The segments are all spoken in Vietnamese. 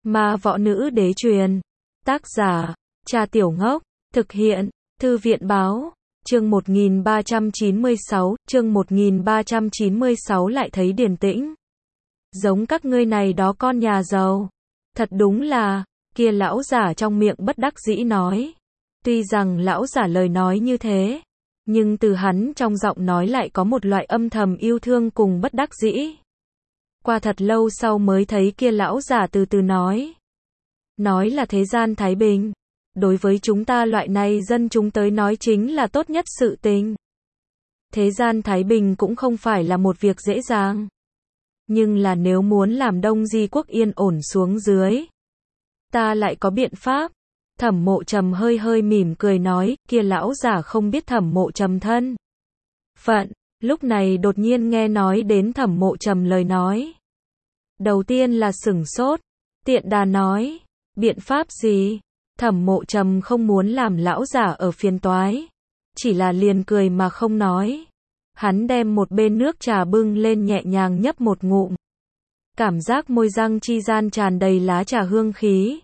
Ma Võ Nữ Đế truyền. Tác giả, Cha Tiểu Ngốc. Thực hiện, Thư viện báo. Chương 1396, chương 1396 lại thấy điềm tĩnh. Giống các ngươi này đó con nhà giàu. Thật đúng là, kia lão giả trong miệng bất đắc dĩ nói. Tuy rằng lão giả lời nói như thế, nhưng từ hắn trong giọng nói lại có một loại âm thầm yêu thương cùng bất đắc dĩ. Qua thật lâu sau mới thấy kia lão giả từ từ nói. Nói là thế gian thái bình. Đối với chúng ta loại này dân chúng tới nói chính là tốt nhất sự tình. Thế gian thái bình cũng không phải là một việc dễ dàng. Nhưng là nếu muốn làm Đông Di quốc yên ổn xuống dưới, ta lại có biện pháp. Thẩm Mộ Trầm hơi hơi mỉm cười nói, kia lão giả không biết Thẩm Mộ Trầm thân phận, lúc này đột nhiên nghe nói đến Thẩm Mộ Trầm lời nói. Đầu tiên là sửng sốt, tiện đà nói, biện pháp gì? Thẩm Mộ Trầm không muốn làm lão giả ở phiền toái, chỉ là liền cười mà không nói. Hắn đem một bên nước trà bưng lên nhẹ nhàng nhấp một ngụm. Cảm giác môi răng chi gian tràn đầy lá trà hương khí.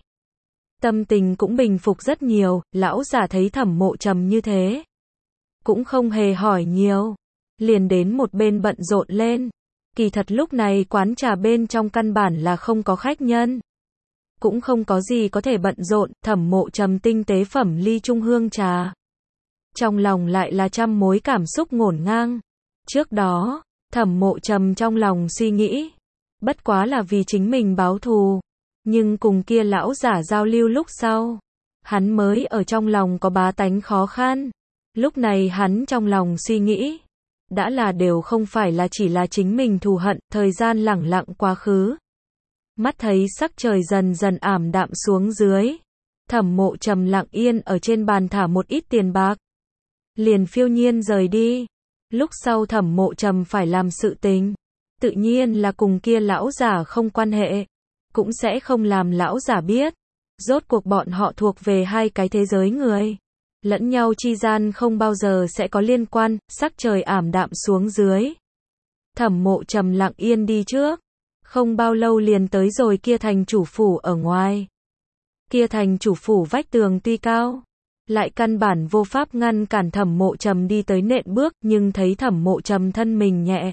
Tâm tình cũng bình phục rất nhiều, lão giả thấy Thẩm Mộ Trầm như thế. Cũng không hề hỏi nhiều, liền đến một bên bận rộn lên. Kỳ thật lúc này quán trà bên trong căn bản là không có khách nhân. Cũng không có gì có thể bận rộn, Thẩm Mộ Trầm tinh tế phẩm ly trung hương trà. Trong lòng lại là trăm mối cảm xúc ngổn ngang. Trước đó, Thẩm Mộ Trầm trong lòng suy nghĩ, bất quá là vì chính mình báo thù. Nhưng cùng kia lão giả giao lưu lúc sau, hắn mới ở trong lòng có bá tánh khó khăn. Lúc này hắn trong lòng suy nghĩ, đã là đều không phải là chỉ là chính mình thù hận, thời gian lẳng lặng quá khứ. Mắt thấy sắc trời dần dần ảm đạm xuống dưới. Thẩm Mộ Trầm lặng yên ở trên bàn thả một ít tiền bạc. Liền phiêu nhiên rời đi. Lúc sau Thẩm Mộ Trầm phải làm sự tình. Tự nhiên là cùng kia lão giả không quan hệ. Cũng sẽ không làm lão giả biết. Rốt cuộc bọn họ thuộc về hai cái thế giới người. Lẫn nhau chi gian không bao giờ sẽ có liên quan. Sắc trời ảm đạm xuống dưới. Thẩm Mộ Trầm lặng yên đi trước. Không bao lâu liền tới rồi kia thành chủ phủ ở ngoài. Kia thành chủ phủ vách tường tuy cao, lại căn bản vô pháp ngăn cản Thẩm Mộ Trầm đi tới nện bước, nhưng thấy Thẩm Mộ Trầm thân mình nhẹ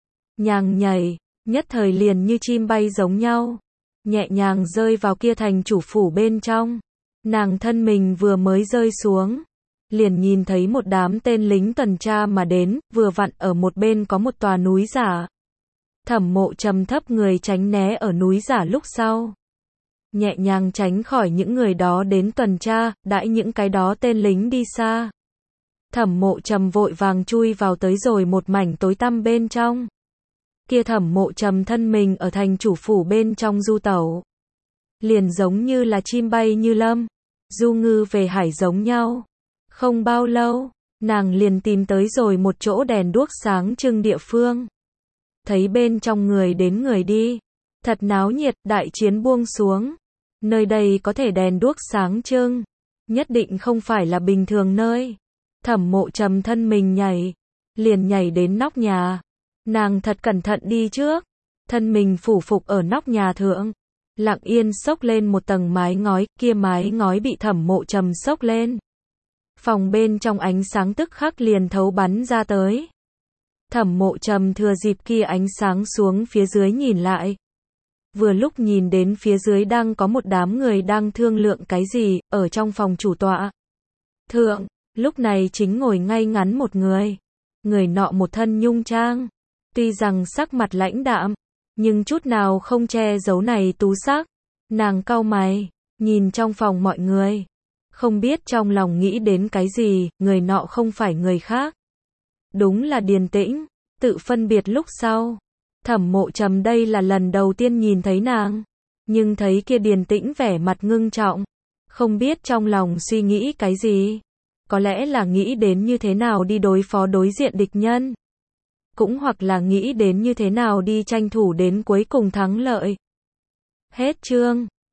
nhàng nhảy, nhất thời liền như chim bay giống nhau, nhẹ nhàng rơi vào kia thành chủ phủ bên trong. Nàng thân mình vừa mới rơi xuống, liền nhìn thấy một đám tên lính tuần tra mà đến, vừa vặn ở một bên có một tòa núi giả. Thẩm Mộ Trầm thấp người tránh né ở núi giả lúc sau. Nhẹ nhàng tránh khỏi những người đó đến tuần tra, đãi những cái đó tên lính đi xa. Thẩm Mộ Trầm vội vàng chui vào tới rồi một mảnh tối tăm bên trong. Kia Thẩm Mộ Trầm thân mình ở thành chủ phủ bên trong du tẩu. Liền giống như là chim bay như lâm, du ngư về hải giống nhau. Không bao lâu, nàng liền tìm tới rồi một chỗ đèn đuốc sáng trưng địa phương. Thấy bên trong người đến người đi, thật náo nhiệt, đại chiến buông xuống. Nơi đây có thể đèn đuốc sáng trưng, nhất định không phải là bình thường nơi. Thẩm Mộ Trầm thân mình nhảy, liền nhảy đến nóc nhà. Nàng thật cẩn thận đi trước, thân mình phủ phục ở nóc nhà thượng, lặng yên xốc lên một tầng mái ngói, kia mái ngói bị Thẩm Mộ Trầm xốc lên. Phòng bên trong ánh sáng tức khắc liền thấu bắn ra tới. Thẩm Mộ Trầm thừa dịp kia ánh sáng xuống phía dưới nhìn lại. Vừa lúc nhìn đến phía dưới đang có một đám người đang thương lượng cái gì, ở trong phòng chủ tọa. Thượng, lúc này chính ngồi ngay ngắn một người. Người nọ một thân nhung trang. Tuy rằng sắc mặt lãnh đạm, nhưng chút nào không che giấu này tú sắc. Nàng cau mày, nhìn trong phòng mọi người. Không biết trong lòng nghĩ đến cái gì, người nọ không phải người khác. Đúng là Điền Tĩnh. Tự phân biệt lúc sau, Thẩm Mộ Trầm đây là lần đầu tiên nhìn thấy nàng, nhưng thấy kia Điền Tĩnh vẻ mặt ngưng trọng, không biết trong lòng suy nghĩ cái gì, có lẽ là nghĩ đến như thế nào đi đối phó đối diện địch nhân, cũng hoặc là nghĩ đến như thế nào đi tranh thủ đến cuối cùng thắng lợi. Hết chương.